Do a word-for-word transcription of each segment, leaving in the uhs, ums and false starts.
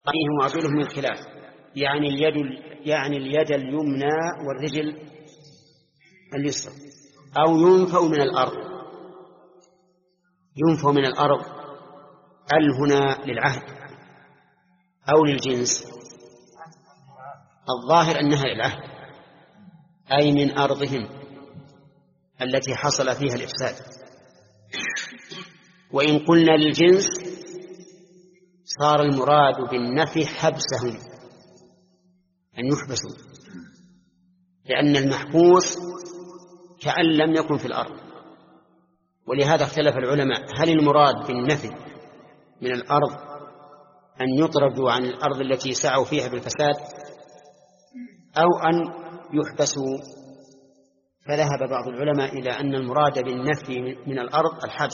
أيديهم وأرجلهم من خلاف، يعني اليد يعني اليد اليمنى والرجل اليسرى، أو ينفوا من الأرض. ينفوا من الأرض هل هنا للعهد أو للجنس؟ الظاهر أنها للعهد، أي من أرضهم التي حصل فيها الإفساد. وإن قلنا للجنس صار المراد بالنفي حبسهم، أن يحبسوا، لأن المحبوس كأن لم يكن في الأرض. ولهذا اختلف العلماء هل المراد بالنفي من الأرض أن يطردوا عن الأرض التي سعوا فيها بالفساد أو أن يحبسوا. فذهب بعض العلماء إلى أن المراد بالنفي من الأرض الحبس،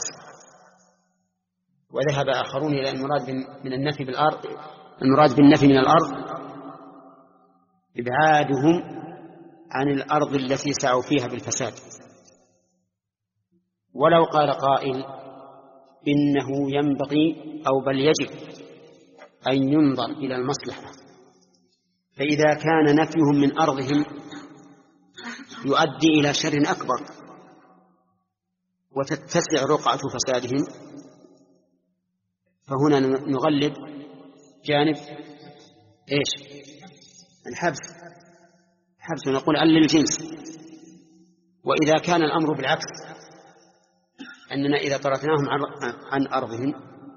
وذهب آخرون إلى المراد من النفي بالأرض المراد بالنفي من الأرض إبعادهم عن الأرض التي سعوا فيها بالفساد. ولو قال قائل إنه ينبغي أو بل يجب أن ينظر إلى المصلحة، فإذا كان نفيهم من أرضهم يؤدي إلى شر أكبر وتتسع رقعة فسادهم، فهنا نغلب جانب إيش؟ الحبس حبس ونقول أن للجنس. وإذا كان الأمر بالعكس، أننا إذا طردناهم عن أرضهم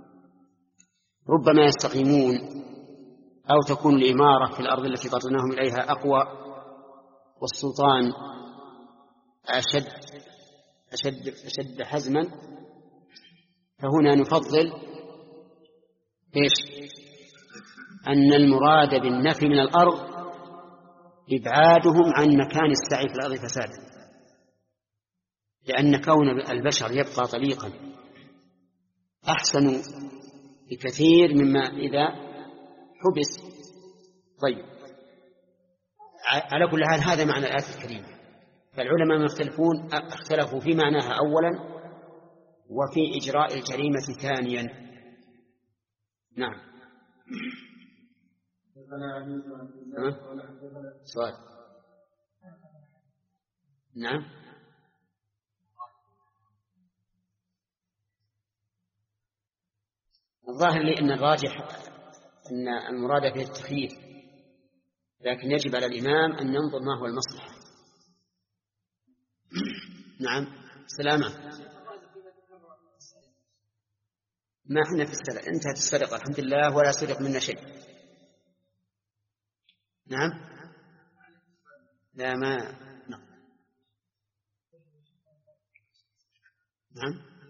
ربما يستقيمون أو تكون الإمارة في الأرض التي طردناهم إليها أقوى والسلطان أشد أشد أشد حزما، فهنا نفضل إيش؟ أن المراد بالنفي من الأرض إبعادهم عن مكان السعي في الأرض فسادا، لأن كون البشر يبقى طليقا أحسن بكثير مما إذا حبس. طيب، على كل حال هذا معنى الآية الكريمة. فالعلماء مختلفون اختلفوا في معناها أولا وفي إجراء الجريمة ثانيا. نعم. سؤال. نعم. الظاهر لي أن الراجح أن المراد به التخيير، لكن يجب على الإمام أن ينظر ما هو المصلحة. نعم. سلامة. ما احنا في السرقة، انتهت السرقة الحمد لله ولا سرق منا شيء. نعم. لا ما نعم. نعم.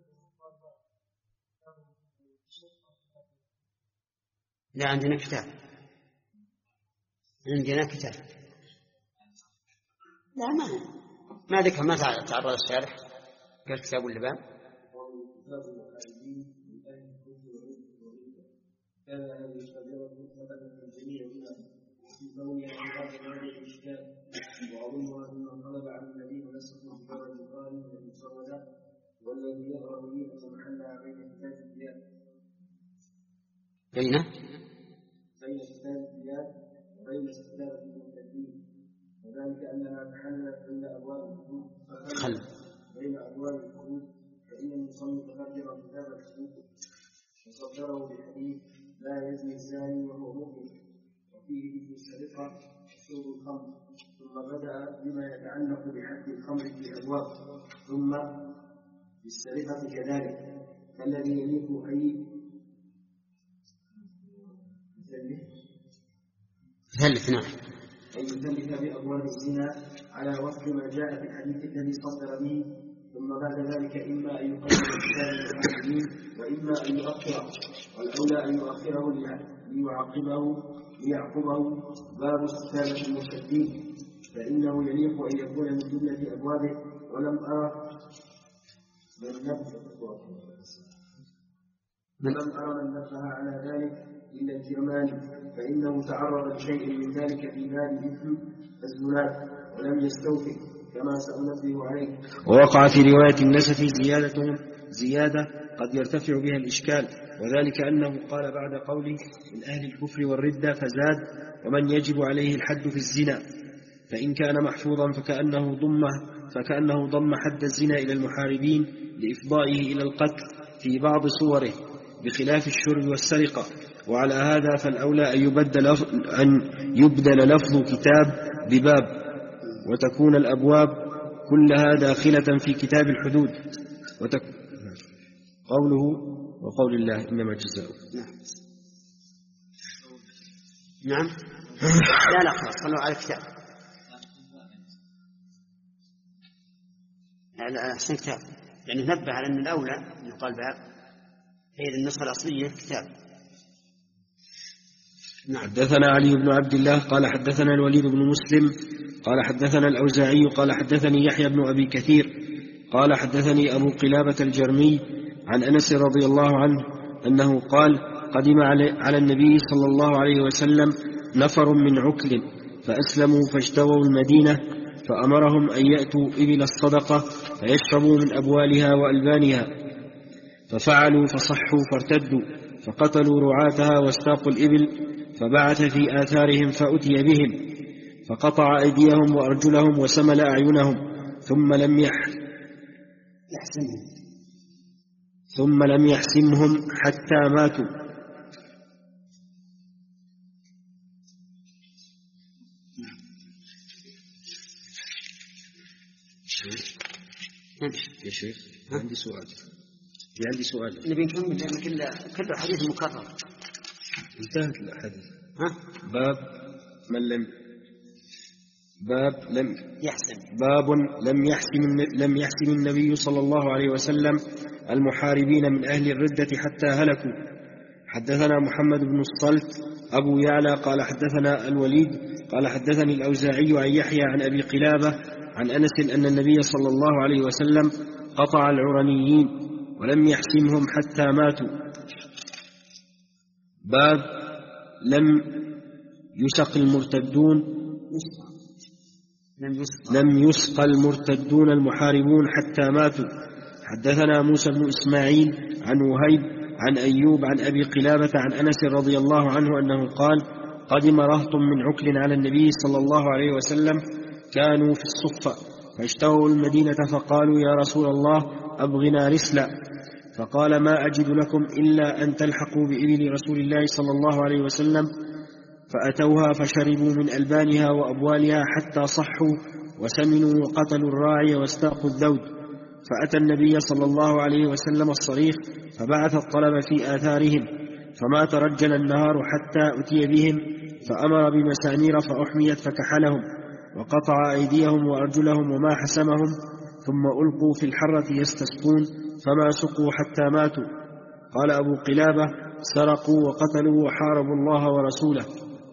لا عندنا كتاب، عندنا كتاب. لا ما ما ذكر، ما تعرض الشارح قال كتاب اللبان. كان هذه الشجرة مثبتة جميع في كونها عبارة عن الإشكال، وأظنها أن طلب عن الذين نسخوا مجرد القائم والمسودة والذي يظهر لي أن محلها بين كتاب الديان بين بين كتاب الديان وبين كتاب المعتدين، وذلك أنها تحلت بين أبواب الحدود بين أبواب الحدود، فإن المصنف قدر كتاب الحدود وصدره بالحديث لا يزني الزاني وهو مؤمن، وفيه ذكر السرقة وشرب الخمر، ثم بدأ بما يتعلق بحد الخمر في أبواب، ثم بالسرقة كذلك، فالذي يليق أي ثلث نعم أي يثلث بأبواب الزنا على وفق ما جاء في الحديث الذي صدر به، ثم بعد ذلك إما أن يقدم كتاب المسلمين وإما أن يؤخره، والأولى أن يؤخره ليعقبه ليعقبه باب كتابة المرتدين، فإنه يليق أن يكون من جملة أبوابه. ولم أرى من ولم أرى من نبه على ذلك إلا الكرماني، فإنه تعرض لشيء من ذلك في باب مثل الزناد ولم يستوفي كما سأنبه عليه. ووقع في رواية النسف زيادة زيادة قد يرتفع بها الإشكال، وذلك أنه قال بعد قوله من أهل الكفر والردة فزاد ومن يجب عليه الحد في الزنا، فإن كان محفوظا فكأنه ضم فكأنه ضم حد الزنا إلى المحاربين لإفضائه إلى القتل في بعض صوره بخلاف الشرب والسرقة. وعلى هذا فالأولى أن يبدل, أن يبدل لفظ كتاب بباب، وتكون الأبواب كلها داخلة في كتاب الحدود. وتك... قوله وقول الله إنما جزاؤه. نعم نعم لا لا خلاص صلوا على الكتاب. لا أحسن كتاب، يعني نبه على أن الأولى يقال باب، هي النسخة الأصلية كتاب. نعم. حدثنا علي بن عبد الله قال حدثنا الوليد بن مسلم قال حدثنا الأوزاعي قال حدثني يحيى بن أبي كثير قال حدثني أبو قلابة الجرمي عن أنس رضي الله عنه أنه قال قدم على النبي صلى الله عليه وسلم نفر من عكل فأسلموا فاجتووا المدينة، فأمرهم أن يأتوا إبل الصدقة فيشربوا من أبوالها وألبانها، ففعلوا فصحوا فارتدوا فقتلوا رعاتها واستاقوا الإبل، فبعث في آثارهم فأتي بهم فقطع أيديهم وأرجلهم وسمل أعينهم ثم لم يح يحسنهم ثم لم يحسمهم حتى ماتوا. يا شيخ عندي سؤال في عندي سؤال نبي نكمل لأن كل كل حديث مكرر. انتهت الحديث. ها؟ باب من لم باب لم يحسن باب لم يحسن لم يحسن النبي صلى الله عليه وسلم المحاربين من أهل الردة حتى هلكوا. حدثنا محمد بن الصلت أبو يعلى قال حدثنا الوليد قال حدثني الأوزاعي عن يحيى عن أبي قلابة عن أنس أن النبي صلى الله عليه وسلم قطع العرنيين ولم يحسمهم حتى ماتوا. باب لم يسق المرتدون لم يسق المرتدون المحاربون حتى ماتوا. حدثنا موسى بن إسماعيل عن وهيب عن أيوب عن أبي قلابة عن أنس رضي الله عنه أنه قال قدم رهط من عكل على النبي صلى الله عليه وسلم كانوا في الصفة فاشتهوا المدينة فقالوا يا رسول الله أبغنا رسلا، فقال ما أجد لكم إلا أن تلحقوا بإبل رسول الله صلى الله عليه وسلم، فأتوها فشربوا من ألبانها وأبوالها حتى صحوا وسمنوا وقتلوا الراعي واستاقوا الذود، فأتى النبي صلى الله عليه وسلم الصريخ فبعث الطلب في آثارهم، فما ترجل النهار حتى أتي بهم، فأمر بمسامير فأحميت فكحلهم وقطع أيديهم وأرجلهم وما حسمهم، ثم ألقوا في الحرة يستسقون فما سقوا حتى ماتوا. قال أبو قلابة سرقوا وقتلوا وحاربوا الله ورسوله.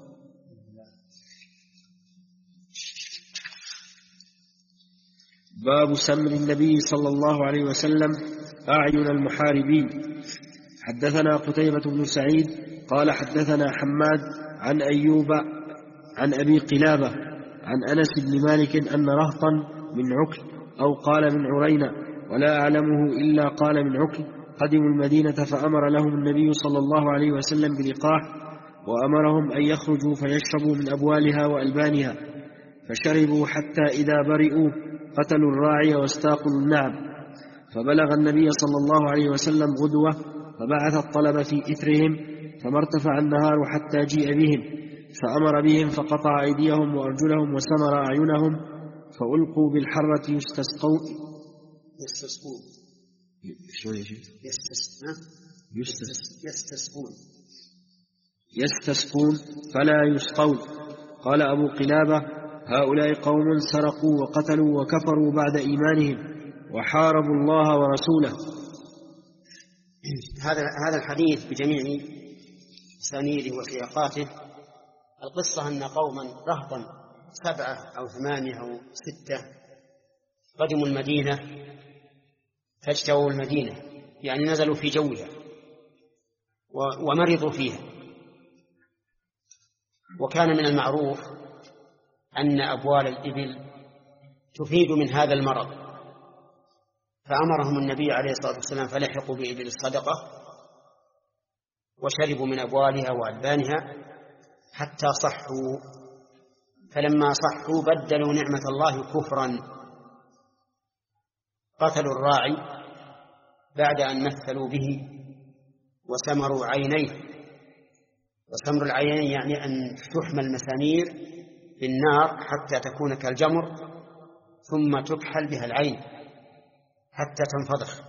باب سمر النبي صلى الله عليه وسلم أعين المحاربين. حدثنا قتيبة بن سعيد قال حدثنا حماد عن أيوب عن أبي قلابة عن أنس بن مالك أن رهطا من عكل أو قال من عرينة ولا أعلمه إلا قال من عكل قدموا المدينة، فأمر لهم النبي صلى الله عليه وسلم بلقاح وأمرهم أن يخرجوا فيشربوا من أبوالها وألبانها، فشربوا حتى إذا برئوا قتلوا الراعي واستاقوا النعم، فبلغ النبي صلى الله عليه وسلم غدوة فبعث الطلب في إثرهم، فما ارتفع النهار حتى جيء بهم، فأمر بهم فقطع أيديهم وأرجلهم وسمر أعينهم، فألقوا بالحرة يستسقون يستسقون يستسقون يستسقون فلا يسقون. قال أبو قلابة هؤلاء قوم سرقوا وقتلوا وكفروا بعد إيمانهم وحاربوا الله ورسوله. هذا هذا الحديث بجميع سانيده وسياقاته القصة أن قوما رهطا سبعة أو ثمانية أو ستة قدموا المدينة فاجتووا المدينة، يعني نزلوا في جوها ومرضوا فيها، وكان من المعروف أن أبوال الإبل تفيد من هذا المرض، فأمرهم النبي عليه الصلاة والسلام فلحقوا بإبل الصدقة وشربوا من أبوالها وألبانها حتى صحوا، فلما صحوا بدلوا نعمة الله كفرا، قتلوا الراعي بعد أن مثلوا به وسمروا عينيه. وسمر العينين يعني أن تحمى المسامير بالنار حتى تكون كالجمر، ثم تكحل بها العين حتى تنفضح.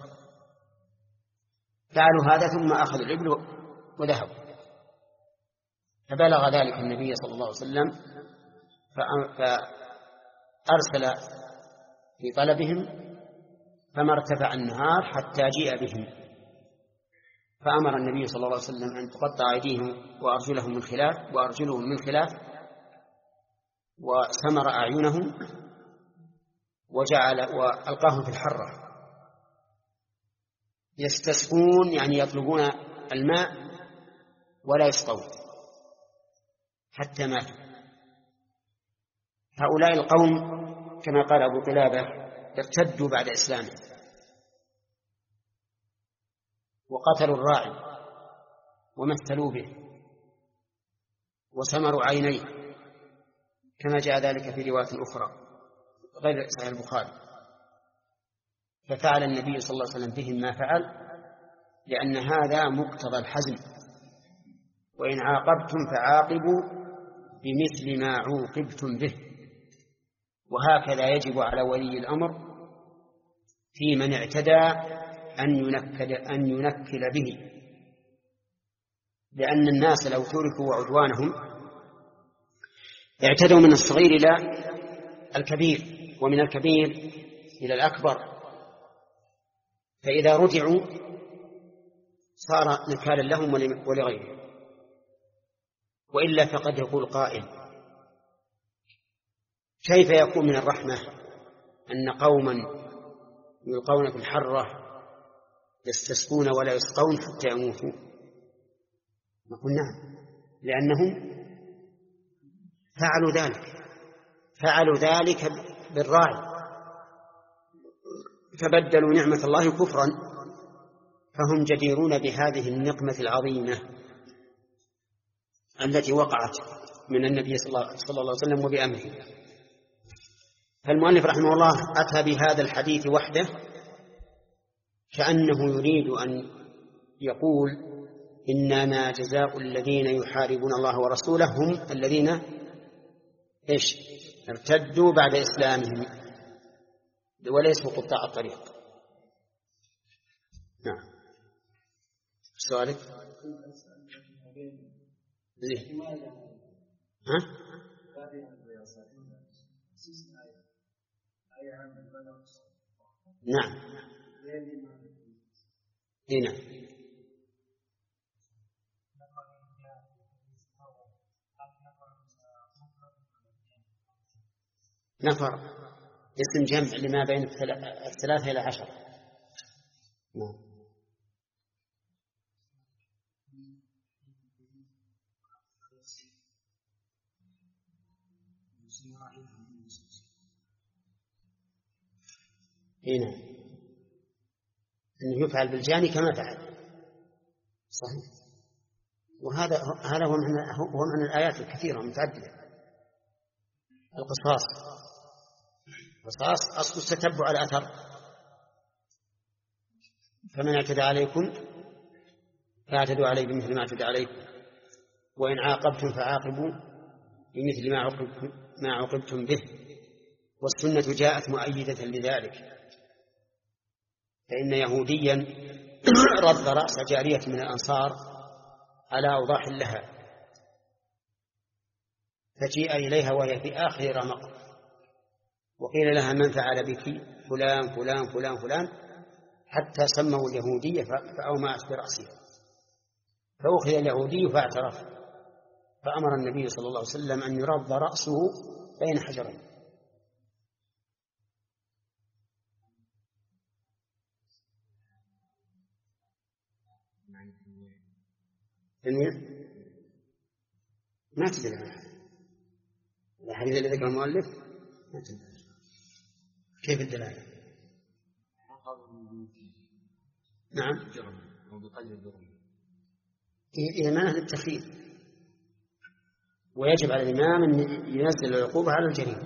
فعلوا هذا ثم أخذوا الإبل وذهبوا، فبلغ ذلك النبي صلى الله عليه وسلم فأرسل في طلبهم، فما ارتفع النهار حتى جيء بهم، فأمر النبي صلى الله عليه وسلم أن تقطع أيديهم وأرجلهم من خلاف وأرجلهم من خلاف، وسمر أعينهم وجعل وألقاهم في الحرة يستسقون، يعني يطلبون الماء ولا يسقون حتى ماتوا. هؤلاء القوم كما قال أبو قلابة ارتدوا بعد إسلامه وقتلوا الراعي ومثلوا به وسمروا عينيه، كما جاء ذلك في رواية أخرى غير صحيح البخاري. ففعل النبي صلى الله عليه وسلم بهم ما فعل، لأن هذا مقتضى الحزم، وإن عاقبتم فعاقبوا بمثل ما عوقبتم به. وهكذا يجب على ولي الأمر في من اعتدى أن ينكل, أن ينكل به، لأن الناس لو تركوا وعدوانهم اعتدوا من الصغير إلى الكبير ومن الكبير إلى الأكبر، فإذا رجعوا صار نكالا لهم ولغيرهم. وإلا فقد يقول قائل: كيف يكون من الرحمة أن قوما يلقون في الحرة يستسقون ولا يسقون حتى يموتوا؟ نقول نعم، لأنهم فعلوا ذلك فعلوا ذلك بالراعي، فبدلوا نعمة الله كفرا، فهم جديرون بهذه النقمة العظيمة التي وقعت من النبي صلى الله عليه وسلم وبأمره. فالمؤلف رحمه الله أتى بهذا الحديث وحده كأنه يريد أن يقول: إنما جزاء الذين يحاربون الله ورسوله هم الذين إيش ارتدوا بعد إسلامهم وليسوا قطاع الطريق. نعم. سؤالك؟ زين. ها؟ نعم. هنا نفر اسم جمع لما بين الثلاثة إلى عشر. نعم. هنا أنه يفعل بالجاني كما فعل، صحيح. وهذا هذا هو من هو من الآيات الكثيرة المتعددة. القصاص القصاص أصل تتبع الأثر، فمن اعتدى عليكم فاعتدوا عليه بمثل ما اعتدى عليكم، وإن عاقبتم فعاقبوا بمثل ما عوقبتم ما عوقبتم به. والسنة جاءت مؤيدة لذلك، فإن يهوديا رد رأس جارية من الأنصار على أوضاح لها، فجيء إليها وهي في آخر رمق، وقيل لها: من فعل بك؟ فلان فلان فلان فلان، حتى سموا اليهودية فأومأت برأسها، فأخذ اليهودي فاعترف، فأمر النبي صلى الله عليه وسلم أن يرد رأسه بين حجرين. تنوير ما تدل على الحديث الذي ذكر المؤلف، ما تدل. كيف الدلالة؟ نعم. إيمانه للتخفيف، ويجب على الإمام أن ينزل العقوبة على الجريمة.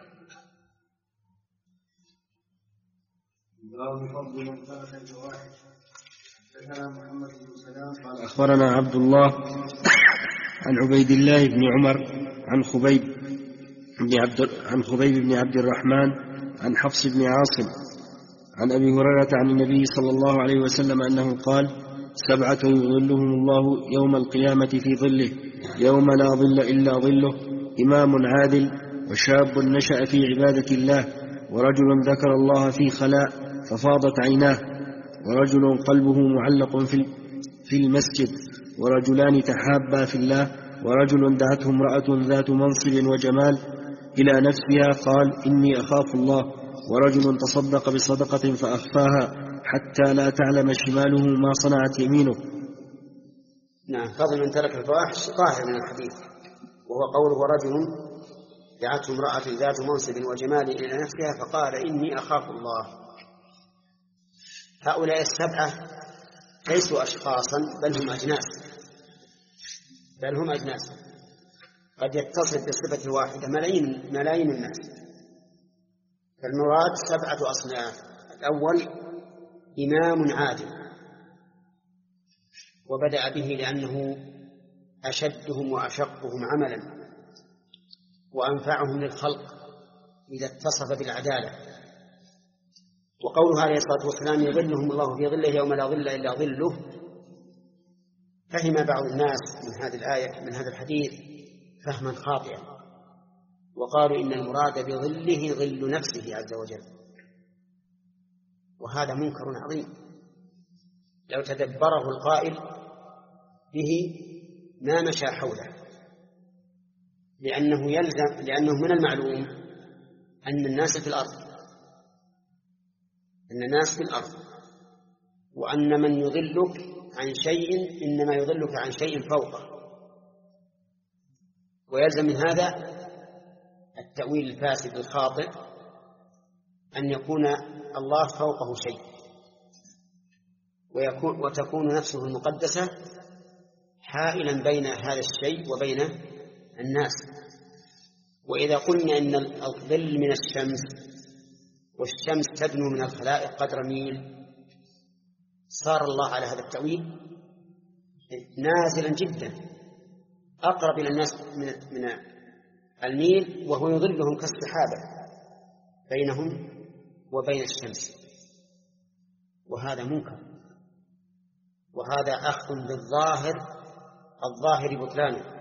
قال أخبرنا عبد الله عن عبيد الله بن عمر عن خبيب بن عبد عن خبيب بن عبد الرحمن عن حفص بن عاصم عن أبي هريرة عن النبي صلى الله عليه وسلم أنه قال: سبعة يظلهم الله يوم القيامة في ظله يوم لا ظل إلا ظله: إمام عادل، وشاب نشأ في عبادة الله، ورجل ذكر الله في خلاء ففاضت عيناه، ورجل قلبه معلق في المسجد، ورجلان تحابا في الله، ورجل دعته امرأة ذات منصب وجمال إلى نفسها قال: إني أخاف الله، ورجل تصدق بصدقة فأخفاها حتى لا تعلم شماله ما صنعت يمينه. نعم. فضل من ترك الفواحش ظاهر من الحديث، وهو قوله: ورجل دعته امرأة ذات منصب وجمال إلى نفسها فقال: إني أخاف الله. هؤلاء السبعة ليسوا أشخاصا، بل هم أجناس بل هم أجناس قد يتصف بصفة واحدة ملايين ملايين الناس. فالمراد سبعة أصناف: الأول إمام عادل، وبدأ به لأنه أشدهم وأشقهم عملا وأنفعهم للخلق إذا اتصف بالعدالة. وقوله عليه الصلاة والسلام: يظلهم الله في ظله يوم لا ظل إلا ظله، فهم بعض الناس من هذه الآية من هذا الحديث فهما خاطئا، وقالوا إن المراد بظله ظل نفسه عز وجل، وهذا منكر عظيم لو تدبره القائل به ما مشى حوله، لأنه يلزم لأنه من المعلوم أن الناس في الأرض أن الناس في الأرض وأن من يضلك عن شيء إنما يضلك عن شيء فوقه، ويلزم من هذا التأويل الفاسد الخاطئ أن يكون الله فوقه شيء ويكون وتكون نفسه المقدسة حائلا بين هذا الشيء وبين الناس. وإذا قلنا إن الظل من الشمس والشمس تدنو من الخلائق قدر ميل، صار الله على هذا التأويل نازلا جدا أقرب إلى الناس من الميل، وهو يظلهم كالسحابة بينهم وبين الشمس، وهذا منكر، وهذا أخذ بالظاهر الظاهر بطلانه.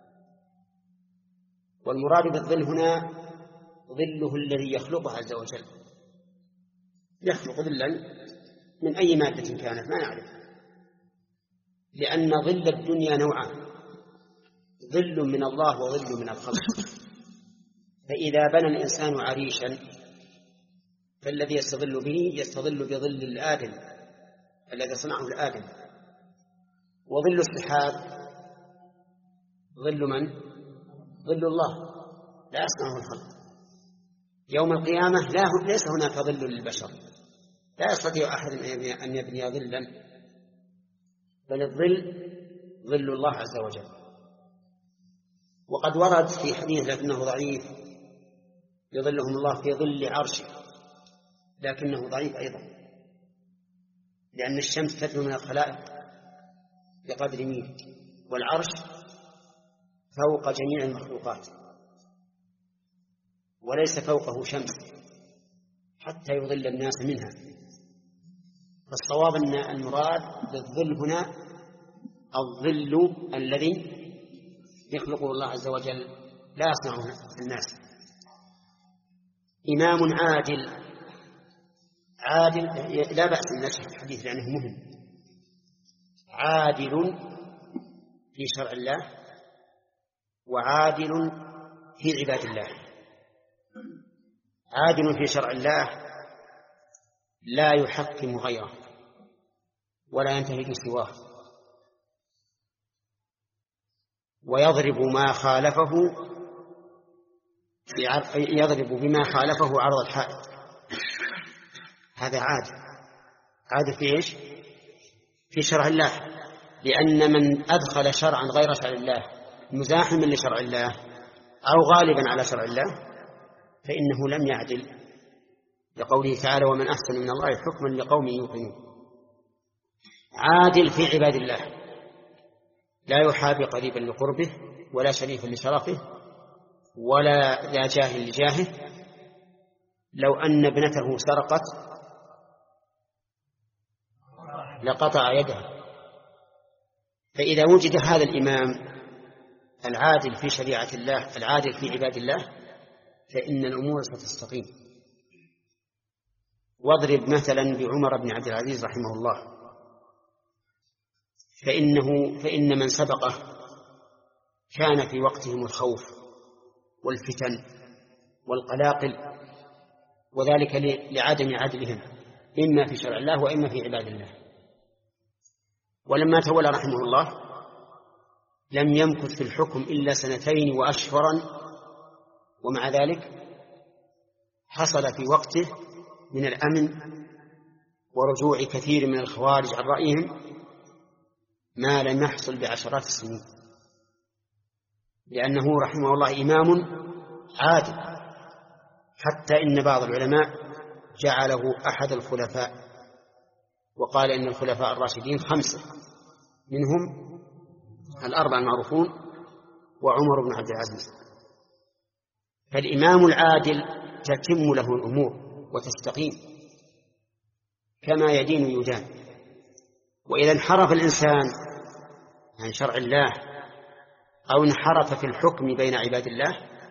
والمراد بالظل هنا ظله الذي يخلقه عز وجل، يخلق ظلا من أي مادة كانت ما نعرف، لأن ظل الدنيا نوعان: ظل من الله وظل من الخلق. فإذا بنى الإنسان عريشا فالذي يستظل به يستظل بظل الآدم الذي صنعه الآدم، وظل السحاب ظل من؟ ظل الله لا يصنعه الخلق. يوم القيامة لا ليس هناك ظل للبشر، لا يستطيع أحد أن يبني ظلا، بل الظل ظل الله عز وجل. وقد ورد في حديث لكنه ضعيف: يظلهم الله في ظل عرشه، لكنه ضعيف أيضا، لأن الشمس تدنو من الخلائق بقدر ميل، والعرش فوق جميع المخلوقات وليس فوقه شمس حتى يظل الناس منها. فالصواب أن المراد بالظل هنا الظل الذي يخلقه الله عز وجل لا يصنعه الناس. إمام عادل، عادل لا بأس أن نشرح الحديث لأنه مهم. عادل في شرع الله وعادل في عباد الله. عادل في شرع الله لا يحكم غيره ولا ينتهج سواه، ويضرب ما خالفه يضرب بما خالفه عرض الحائط. هذا عادل. عادل في إيش؟ في شرع الله لأن من أدخل شرعا غير شرع الله مزاحما لشرع الله أو غالبا على شرع الله فإنه لم يعدل، لقوله تعالى: ومن أحسن من الله حكما لقوم يوقنون. عادل في عباد الله، لا يحابي قريبا لقربه ولا شريفا لشرفه ولا لا جاهل لجاهه. لو أن ابنته سرقت لقطع يدها. فإذا وجد هذا الإمام العادل في شريعة الله العادل في عباد الله فإن الأمور ستستقيم. واضرب مثلا بعمر بن عبد العزيز رحمه الله، فإنه فإن من سبقه كان في وقتهم الخوف والفتن والقلاقل، وذلك لعدم عدلهم إما في شرع الله وإما في عباد الله. ولما تولى رحمه الله لم يمكث في الحكم إلا سنتين وأشهرا، ومع ذلك حصل في وقته من الأمن ورجوع كثير من الخوارج عن رأيهم ما لم يحصل بعشرات السنين، لأنه رحمه الله إمام عادل، حتى إن بعض العلماء جعله أحد الخلفاء، وقال إن الخلفاء الراشدين خمسة، منهم الأربعة المعروفون وعمر بن عبد العزيز. فالإمام العادل تتم له الأمور وتستقيم كما يدين يدان. وإذا انحرف الإنسان عن شرع الله أو انحرف في الحكم بين عباد الله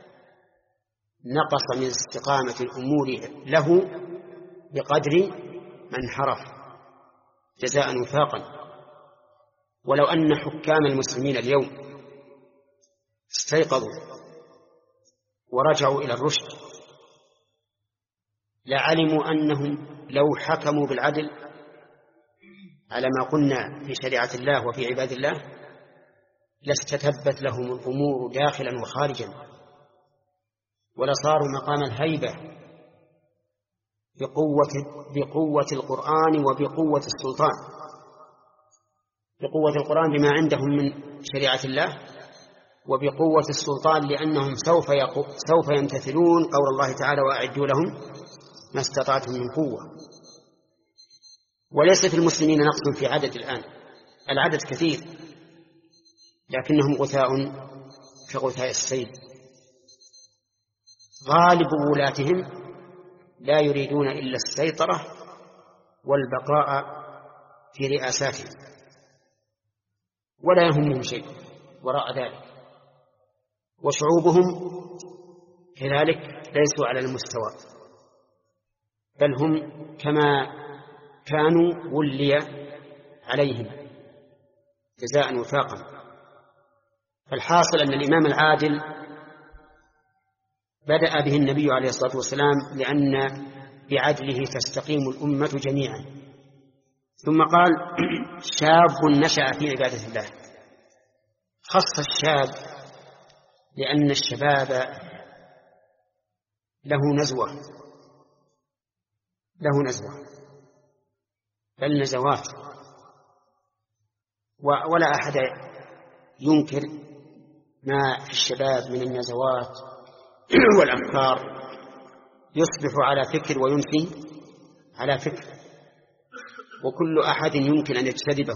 نقص من استقامة الأمور له بقدر ما انحرف جزاء وفاقا. ولو أن حكام المسلمين اليوم استيقظوا ورجعوا إلى الرشد لعلموا أنهم لو حكموا بالعدل على ما قلنا في شريعة الله وفي عباد الله لاستتبت لهم الأمور داخلا وخارجا، ولصاروا مقام الهيبة بقوة, بقوة القرآن وبقوة السلطان. بقوة القرآن بما عندهم من شريعة الله، وبقوة السلطان لأنهم سوف, سوف يمتثلون قول الله تعالى: وأعدوا لهم ما استطعتم من قوة. وليس في المسلمين نقص في عدد الآن، العدد كثير، لكنهم غثاء كغثاء السيل. غالب ولاتهم لا يريدون إلا السيطرة والبقاء في رئاساتهم، ولا يهمهم شيء وراء ذلك. وشعوبهم كذلك ليسوا على المستوى، بل هم كما كانوا ولي عليهم جزاء وفاقا. فالحاصل أن الإمام العادل بدأ به النبي عليه الصلاة والسلام لأن بعدله تستقيم الأمة جميعا، ثم قال: شاب نشأ في عبادة الله. خص الشاب لأن الشباب له نزوة له نزوة بل نزوات، ولا أحد ينكر ما في الشباب من النزوات والأفكار. يصبح على فكر وينسي على فكر، وكل أحد يمكن أن يجتذبه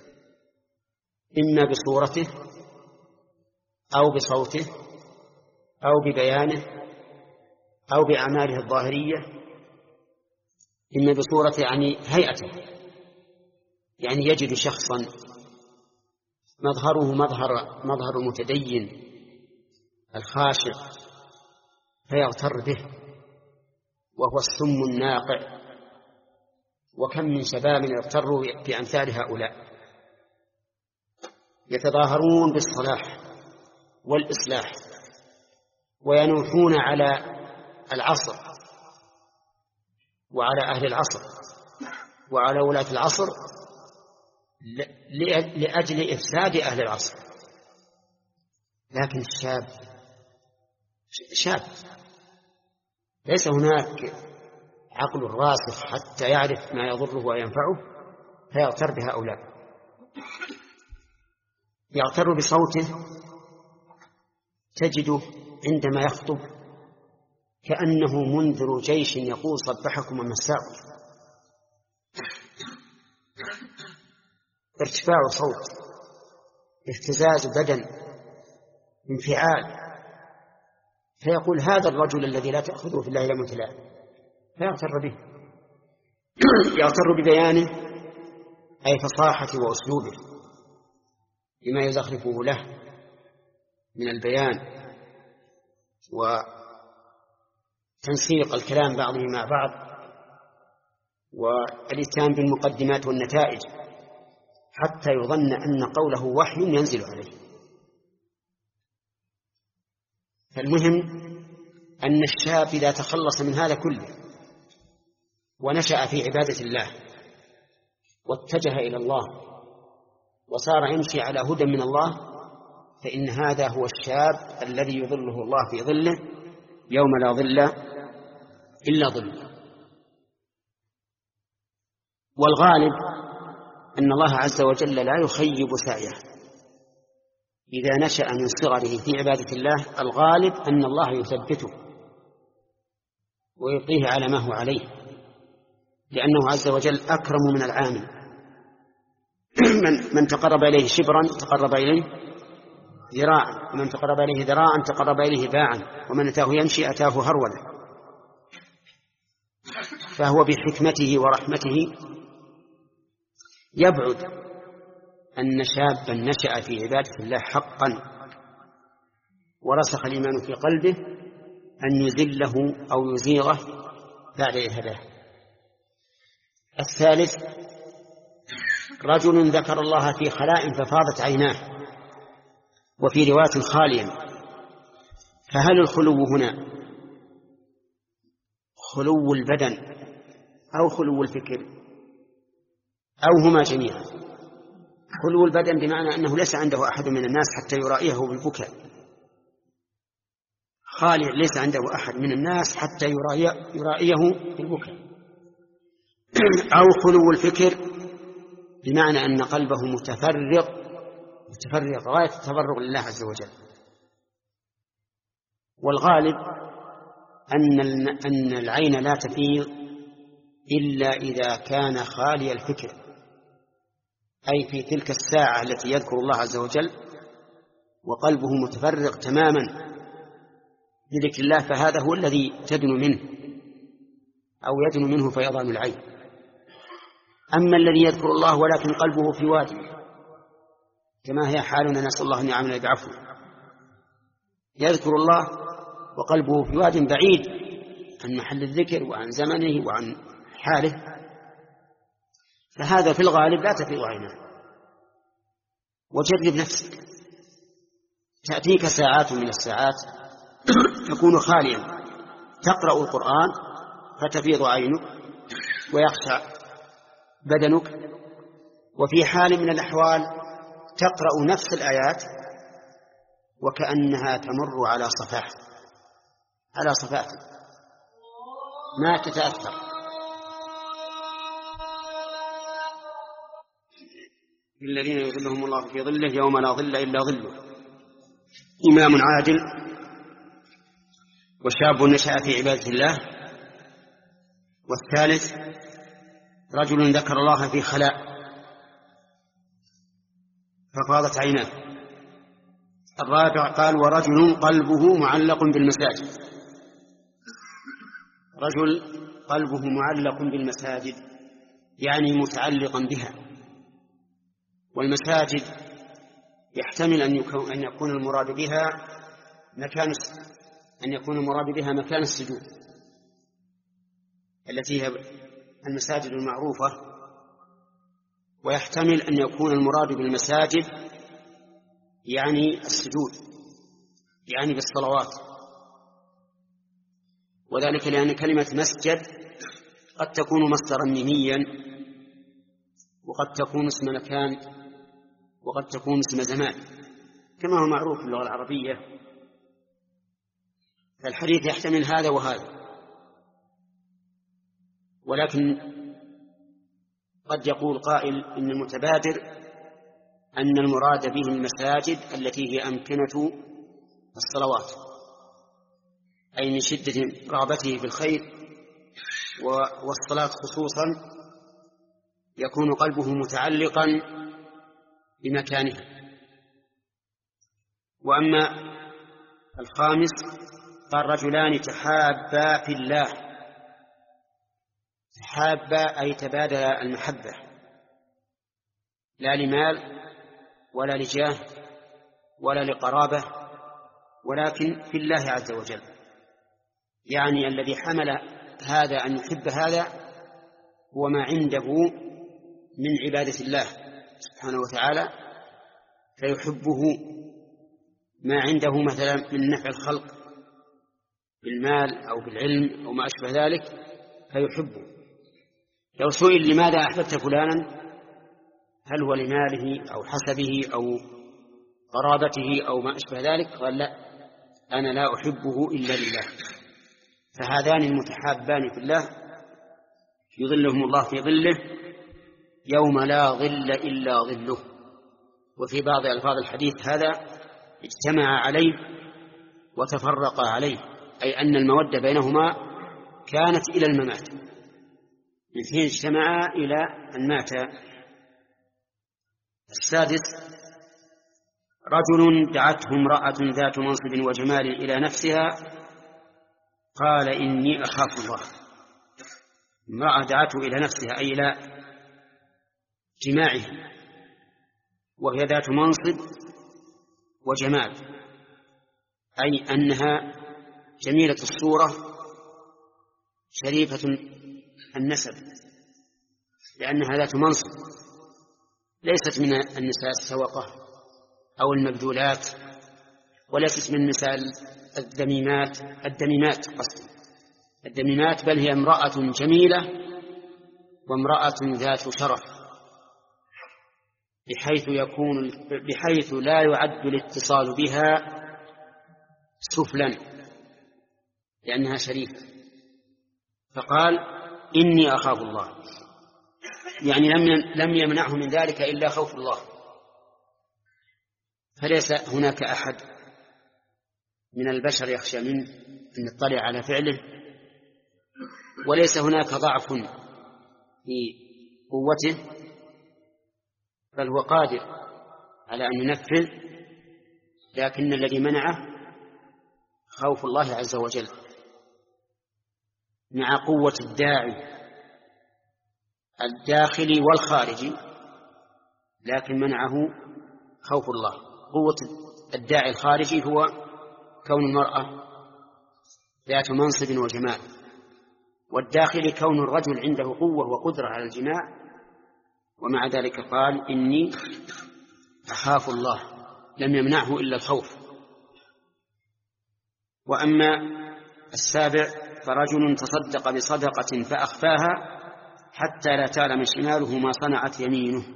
إما بصورته أو بصوته أو ببيانه أو بأعماله الظاهرية، إما بصورته يعني هيئته، يعني يجد شخصا مظهره مظهر مظهر المتدين الخاشع فيغتر به وهو السم الناقع. وكم من شباب يغتروا بأمثال هؤلاء، يتظاهرون بالصلاح والإصلاح وينوحون على العصر وعلى أهل العصر وعلى ولاة العصر لأجل إفساد أهل العصر. لكن الشاب شاب ليس هناك عقل راسخ حتى يعرف ما يضره وينفعه فيغتر بهؤلاء. يغتر بصوته تجده عندما يخطب كأنه منذر جيش يقول صبحكم ومساكم، ارتفاع صوت، اهتزاز بدن، انفعال، فيقول هذا الرجل الذي لا تأخذه في الله لومة لائم، فيغتر به. يغتر ببيانه أي فصاحة وأسلوبه بما يزخرفه له من البيان وتنسيق الكلام بعضه مع بعض والاتيان بالمقدمات والنتائج حتى يظن أن قوله وحي ينزل عليه. فالمهم أن الشاب إذا تخلص من هذا كله ونشأ في عبادة الله واتجه إلى الله وصار يمشي على هدى من الله، فإن هذا هو الشاب الذي يظله الله في ظله يوم لا ظل إلا ظله. والغالب أن الله عز وجل لا يخيب سعيه إذا نشأ من صغره في عبادة الله، الغالب أن الله يثبته ويبقيه على ما هو عليه، لأنه عز وجل أكرم من العامل. من, من تقرب إليه شبرا تقرب إليه ذراعا، ومن تقرب إليه ذراعا تقرب إليه باعا، ومن أتاه يمشي أتاه هرولا. فهو بحكمته ورحمته يبعد أن شابا نشأ في عبادة الله حقا ورسخ الإيمان في قلبه أن يذله أو يزيغه بعد إهداه. الثالث رجل ذكر الله في خلاء ففاضت عيناه، وفي رواية خاليا. فهل الخلو هنا خلو البدن أو خلو الفكر أو هما جميعا؟ خلو البدن بمعنى أنه ليس عنده أحد من الناس حتى يرائيه بالبكاء، خالي ليس عنده أحد من الناس حتى يرائيه بالبكاء. أو خلو الفكر بمعنى أن قلبه متفرغ متفرغ غاية التفرغ لله عز وجل. والغالب أن أن العين لا تفيض إلا إذا كان خالي الفكر، أي في تلك الساعة التي يذكر الله عز وجل وقلبه متفرغ تماما بذكر الله، فهذا هو الذي تدن منه أو يدن منه فيضان العين. أما الذي يذكر الله ولكن قلبه في وادي كما هي حالنا، نسأل الله أن يعاملنا بعفو، يذكر الله وقلبه في واد بعيد عن محل الذكر وعن زمنه وعن حاله، فهذا في الغالب لا تفيض عينه. وجرب نفسك، تأتيك ساعات من الساعات تكون خاليا تقرأ القرآن فتفيض عينك ويخشع بدنك، وفي حال من الأحوال تقرأ نفس الآيات وكأنها تمر على صفاح على صفاح ما تتأثر. الذين يظلهم الله في ظله يوم لا ظل إلا ظله. إمام عادل وشاب نشأ في عبادة الله. والثالث رجل ذكر الله في خلاء ففاضت عيناه. الرابع قال ورجل قلبه معلق بالمساجد. رجل قلبه معلق بالمساجد يعني متعلقا بها، والمساجد يحتمل أن يكون, أن يكون المراد بها مكان أن يكون المراد بها مكان السجود التي هي المساجد المعروفة، ويحتمل أن يكون المراد بالمساجد يعني السجود يعني بالصلوات، وذلك لأن كلمة مسجد قد تكون مصدرا ميميا وقد تكون اسم مكان وقد تكون اسم زمان كما هو معروف في اللغة العربية. فالحديث يحتمل هذا وهذا، ولكن قد يقول قائل إن المتبادر أن المراد به المساجد التي هي أمكنة الصلوات، أي من شدة رغبته في الخير والصلاة خصوصا يكون قلبه متعلقا بمكانه. وأما الخامس قال رجلان تحابا في الله، تحابا أي تبادلا المحبة، لا لمال ولا لجاه ولا لقرابة، ولكن في الله عز وجل. يعني الذي حمل هذا أن يحب هذا هو ما عنده من عبادة الله سبحانه وتعالى فيحبه، ما عنده مثلا من نفع الخلق بالمال أو بالعلم أو ما أشبه ذلك فيحبه. لو سئل لماذا أحببت فلانا هل هو لماله أو حسبه أو قرابته أو ما أشبه ذلك قال لا، أنا لا أحبه إلا لله. فهذان المتحابان في الله يظلهم الله في ظله يوم لا ظل إلا ظله. وفي بعض ألفاظ الحديث هذا اجتمع عليه وتفرق عليه، أي أن المودة بينهما كانت إلى الممات، من حين اجتمعا إلى أن مات. السادس رجل دعته امرأة ذات منصب وجمال إلى نفسها قال إني أخاف الله. امرأة دعته إلى نفسها أي إلى جماعها، وهي ذات منصب وجمال، أي أنها جميلة الصورة شريفة النسب، لأنها ذات منصب، ليست من النساء السوقة أو المبذولات، وليست من النساء الدميمات الدميمات قصدي الدميمات بل هي امرأة جميلة وامرأة ذات شرف، بحيث يكون بحيث لا يعد الاتصال بها سفلا لأنها شريفة. فقال إني أخاف الله، يعني لم يمنعه من ذلك إلا خوف الله. فليس هناك أحد من البشر يخشى منه أن يطلع على فعله، وليس هناك ضعف في قوته، بل هو قادر على أن ينفذ، لكن الذي منعه خوف الله عز وجل مع قوة الداعي الداخلي والخارجي، لكن منعه خوف الله. قوة الداعي الخارجي هو كون المرأة ذات منصب وجمال، والداخلي كون الرجل عنده قوة وقدرة على الجماع، ومع ذلك قال إني أخاف الله، لم يمنعه إلا الخوف. وأما السابع فرجل تصدق بصدقة فأخفاها حتى لا تعلم شماله ما صنعت يمينه،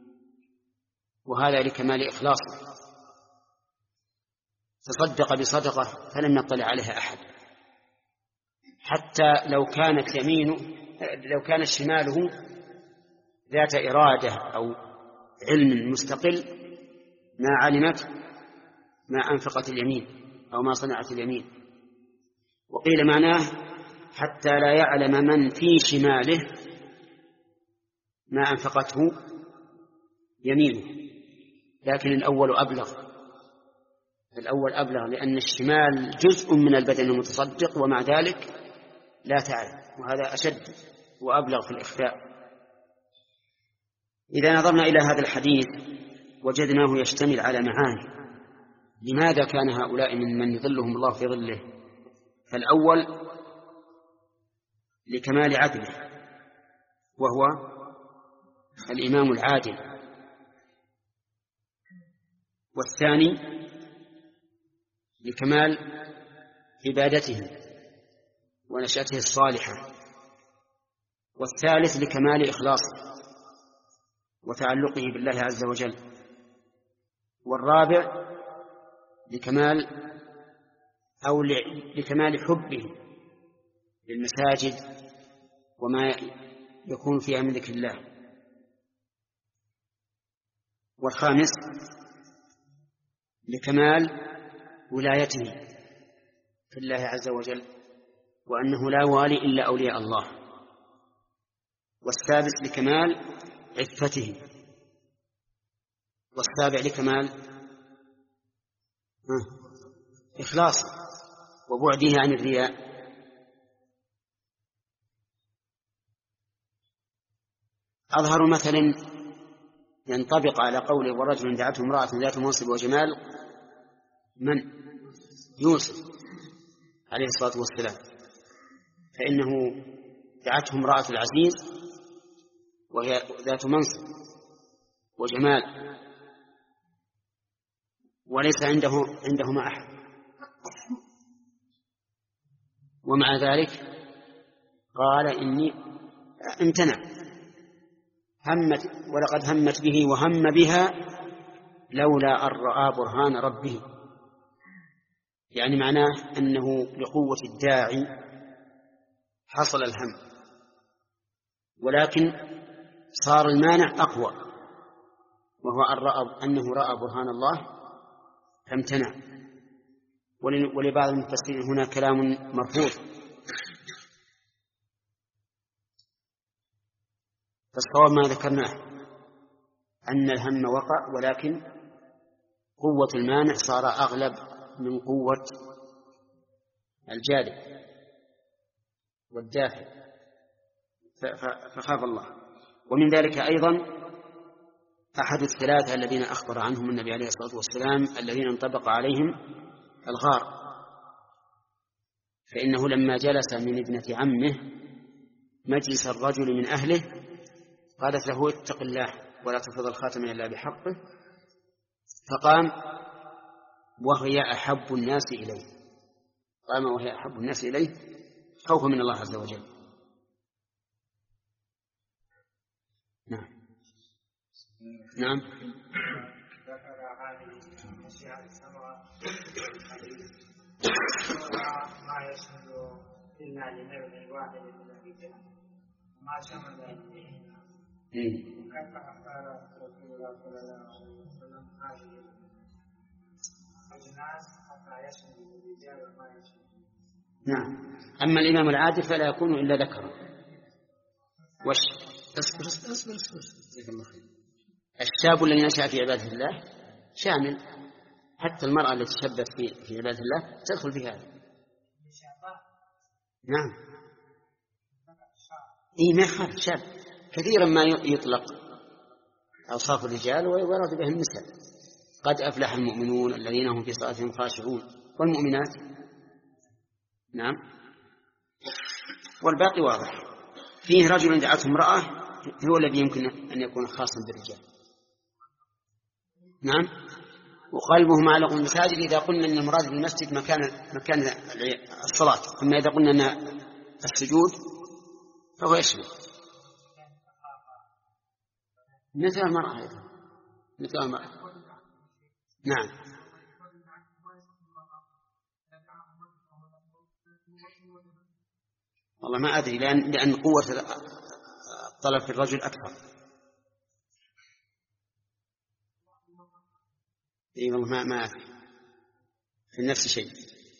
وهذا لكمال إخلاصه، تصدق بصدقة فلم يطلع عليها أحد، حتى لو كانت يمينه لو كانت شماله ذات إرادة أو علم مستقل ما علمت ما أنفقت اليمين أو ما صنعت اليمين. وقيل معناه حتى لا يعلم من في شماله ما أنفقته يمينه، لكن الأول أبلغ الأول أبلغ لأن الشمال جزء من البدن المتصدق ومع ذلك لا تعلم، وهذا أشد وأبلغ في الإخفاء. إذا نظرنا إلى هذا الحديث وجدناه يشتمل على معاني. لماذا كان هؤلاء من من يظلهم الله في ظله؟ فالأول لكمال عدله وهو الإمام العادل، والثاني لكمال عبادته ونشأته الصالحة، والثالث لكمال إخلاصه وتعلقه بالله عز وجل، والرابع لكمال أو لكمال حبه للمساجد وما يكون فيها من ذكر الله. والخامس لكمال ولايته في الله عز وجل وأنه لا والي إلا أولياء الله. والسادس لكمال عفته. والسابع لكمال إخلاصه وبعده عن الرياء. أظهر مثل ينطبق على قوله ورجل دعته امرأة ذات منصب وجمال من؟ يوسف عليه الصلاة والسلام، فإنه دعته امرأة العزيز وهي ذات منصب وجمال وليس عنده عندهما أحد، ومع ذلك قال إني امتنع، همت ولقد همت به وهم بها لولا أن رأى برهان ربه. يعني معناه أنه لقوة الداعي حصل الهم، ولكن صار المانع أقوى وهو أن رأى أنه رأى برهان الله فامتنع. ولبعض المفسرين هنا كلام مرفوض، فالصواب ما ذكرناه أن الهم وقع، ولكن قوة المانع صار أغلب من قوة الجالب والدافع فخاف الله. ومن ذلك أيضا أحد الثلاثة الذين أخبر عنهم النبي عليه الصلاة والسلام الذين انطبق عليهم الغار، فإنه لما جلس من ابنة عمه مجلس الرجل من أهله قالت له اتق الله ولا تفض الخاتم إلا بحقه، فقام وهي أحب الناس إليه، قام وهي أحب الناس إليه خوفا من الله عز وجل. نعم نعم ذكر هذه المشيئة السماء ما يشمل إلا لنبع واحد من الرجال ما شمل إليه. كيف اختار رسول الله صلى الله عليه وسلم هذه الأجناس حتى يشمل الرجال وما يشمل؟ نعم. أما الإمام العادل فلا يكون إلا ذكرا. وش اصبر اصبر اصبر جزاك الله خير. الشاب الذي نشأ في عبادة الله شامل، حتى المرأة التي تشبت في في عبادة الله تدخل في هذا. نعم إيه ما يخالف شاب، كثيرا ما يطلق أوصاف الرجال ويراد به النساء. قد أفلح المؤمنون الذين هم في صلاتهم خاشعون، والمؤمنات نعم، والباقي واضح. فيه رجل دعته امرأة هو الذي يمكن أن يكون خاصا بالرجال. نعم. وقلبه معلق بالمساجد إذا قلنا أن المراد بالمسجد مكان مكان الصلاة، أما إذا قلنا أن السجود فهو يشمل مثل المرأة أيضا، مثل المرأة. نعم. والله ما أدري، لأن, لأن قوة الطلب في الرجل أكثر. إيه والله ما ما أدري في نفس شيء.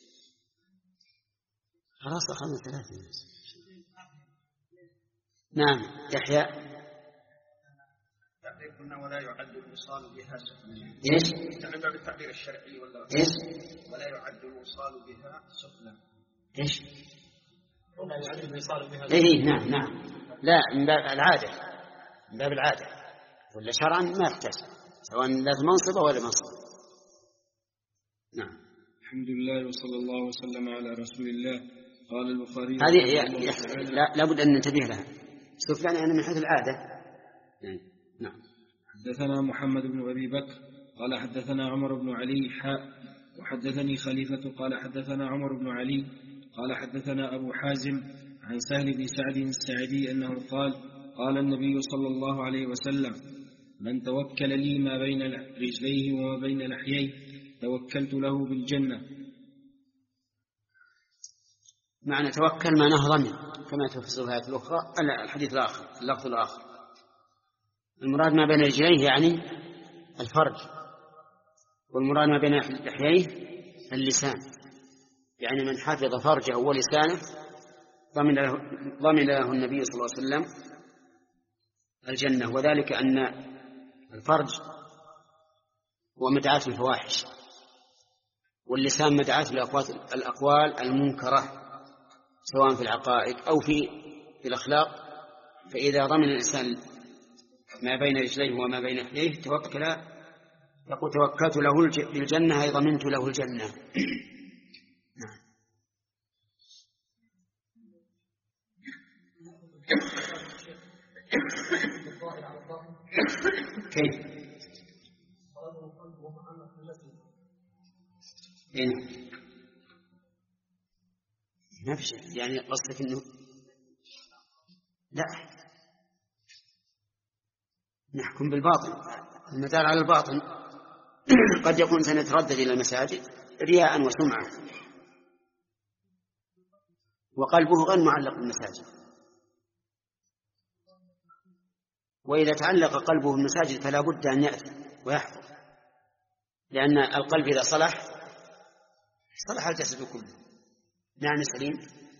خلاص أخذنا ثلاثة ناس. نعم يحيى. قلنا ولا يعد الوصال بها سفلا. إيش؟ تعبر بالتعبير الشرعي ولا إيش؟ ولا يعد الوصال بها سفلا. إيش؟ ولا يعد الوصال بها. إيه نعم نعم. لا من باب العادة، من باب العادة، ولا شرعا ما يحتاج سواء لا منصب ولا منصب. نعم. الحمد لله وصلى الله وسلم على رسول الله. قال البخاري هذه لا لابد أن ننتبه لها. شوف يعني أنا من حيث العادة. نعم. حدثنا محمد بن أبي بكر قال حدثنا عمر بن علي حاء وحدثني خليفة قال حدثنا عمر بن علي قال حدثنا أبو حازم عن سهل بن سعد الساعدي أنه قال قال النبي صلى الله عليه وسلم من توكل لي ما بين رجليه وما بين لحييه توكلت له بالجنة. معنى توكل ما نهض كما تفسر الآية الأخرى. لا الحديث الآخر اللفظ الآخر المراد ما بين رجليه يعني الفرج، والمراد ما بين لحييه اللسان، يعني من حفظ فرجه ولسانه ضمن له, ضمن له النبي صلى الله عليه وسلم الجنة. وذلك أن الفرج هو مدعاة الفواحش، واللسان مدعاة الأقوال المنكرة سواء في العقائد أو في في الأخلاق. فإذا ضمن الإنسان ما بين رجليه وما بين يديه توكل، يقول توكلت له بالجنة، أي ضمنت له الجنة. نعم. كيف؟ إيه؟ ما في شيء، يعني قصدك إنه لا نحكم بالباطن، المدار على الباطن. قد يكون سنتردد إلى المساجد رياء وسمعة، وقلبه غير معلق بالمساجد. وإذا تعلق قلبه بالمساجد فلا بد أن يأتي ويحفظ، لأن القلب إذا صلح صلح الجسد كله. نعم سليم.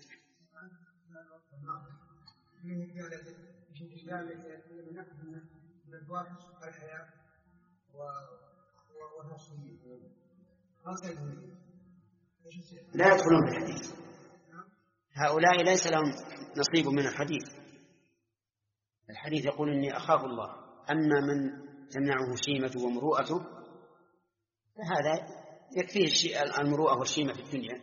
لا يدخلون في الحديث، هؤلاء ليس لهم نصيب من الحديث. الحديث يقول إني أخاف الله، أما من تمنعه شيمة ومروءته فهذا يكفيه المروءة والشيمة في الدنيا.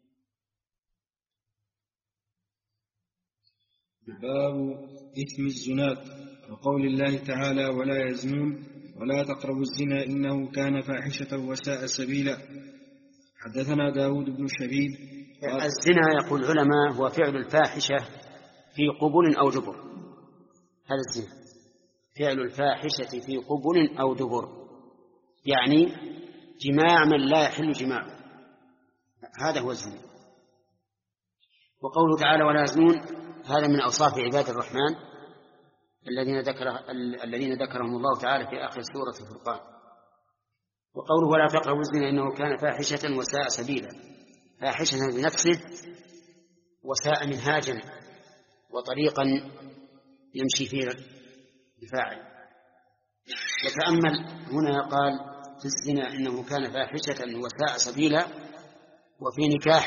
باب إثم الزنات، وقول الله تعالى ولا يزنون ولا تقربوا الزنا إنه كان فاحشة وساء سبيلا. حدثنا داود بن شبيب. الزنا يقول العلماء هو فعل الفاحشة في قبل أو دبر، هذا الزنا فعل الفاحشة في قبل أو دبر، يعني جماع من لا يحل جماعه، هذا هو الزنا. وقوله تعالى ولا يزنون هذا من أوصاف عباد الرحمن الذين ذكره الذين ذكرهم الله تعالى في آخر سورة الفرقان. وقوله ولا تقربوا الزنا إنه كان فاحشة وساء سبيلا، فاحشة بنفسه وساء منهاجا وطريقا يمشي فيه الفاعل. وتأمل هنا قال في الزنا إنه كان فاحشة وساء سبيلا، وفي نكاح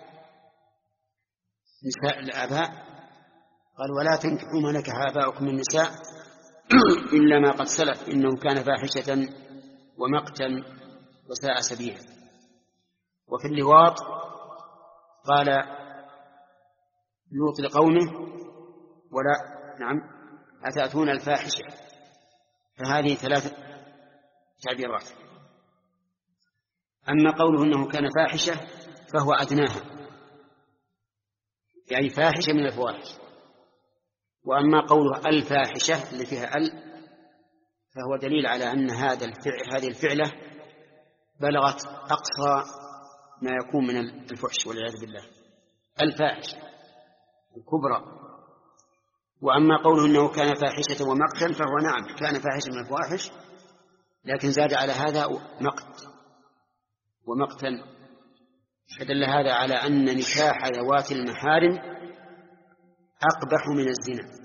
نساء الآباء قال ولا تنكحوا ما نكح آباؤكم من النساء إلا ما قد سلف إنه كان فاحشة ومقتا وساء سبيلا. وفي اللواط قال لوط لقومه ولا نعم أتأتون الفاحشة، فهذه ثلاثة تعبيرات. أما قوله إنه كان فاحشة فهو أدناها، يعني فاحشة من الفواحش. وأما قوله الفاحشة اللي فيها ال فهو دليل على أن هذا الفعل هذه الفعلة بلغت أقصى ما يكون من الفحش والعياذ بالله، الفاحشة الكبرى. وأما قوله إنه كان فاحشة ومقتا فهو نعم كان فاحشة من الفواحش، لكن زاد على هذا مقت ومقتا، فدل هذا على أن نكاح ذوات المحارم أقبح من الزنا.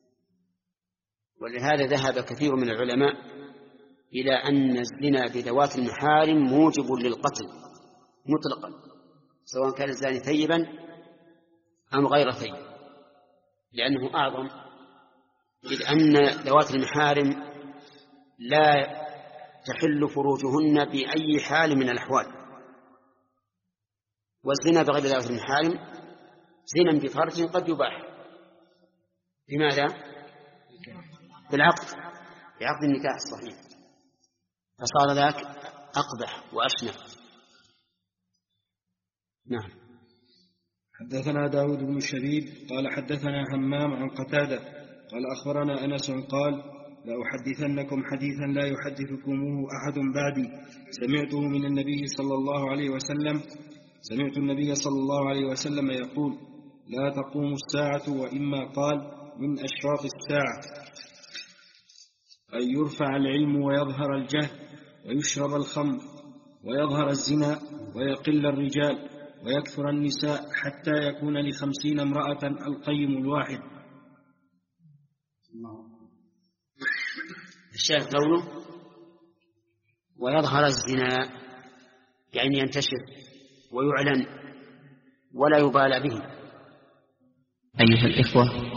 ولهذا ذهب كثير من العلماء إلى أن الزنا بذوات المحارم موجب للقتل مطلقا، سواء كان الزاني ثيبا أم غير ثيب، لأنه أعظم، إذ أن ذوات المحارم لا تحل فروجهن بأي حال من الأحوال. والزنا بغير ذوات المحارم زنا بفرج قد يباح. لماذا؟ بالعقد، بعقد النكاح الصحيح، فصار ذاك أقبح وأشنع. نعم. حدثنا داود بن شبيب قال حدثنا همام عن قتادة قال أخبرنا أنس قال لأحدثنكم حديثا لا يحدثكموه أحد بعدي سمعته من النبي صلى الله عليه وسلم سمعت النبي صلى الله عليه وسلم يقول لا تقوم الساعة، وإما قال من أشراط الساعة. أن يرفع العلم ويظهر الجهل ويشرب الخمر ويظهر الزنا ويقل الرجال ويكثر النساء حتى يكون لخمسين امرأة القيم الواحد. الشاهد قوله ويظهر الزنا يعني ينتشر ويعلن ولا يبالى به. أيها الإخوة،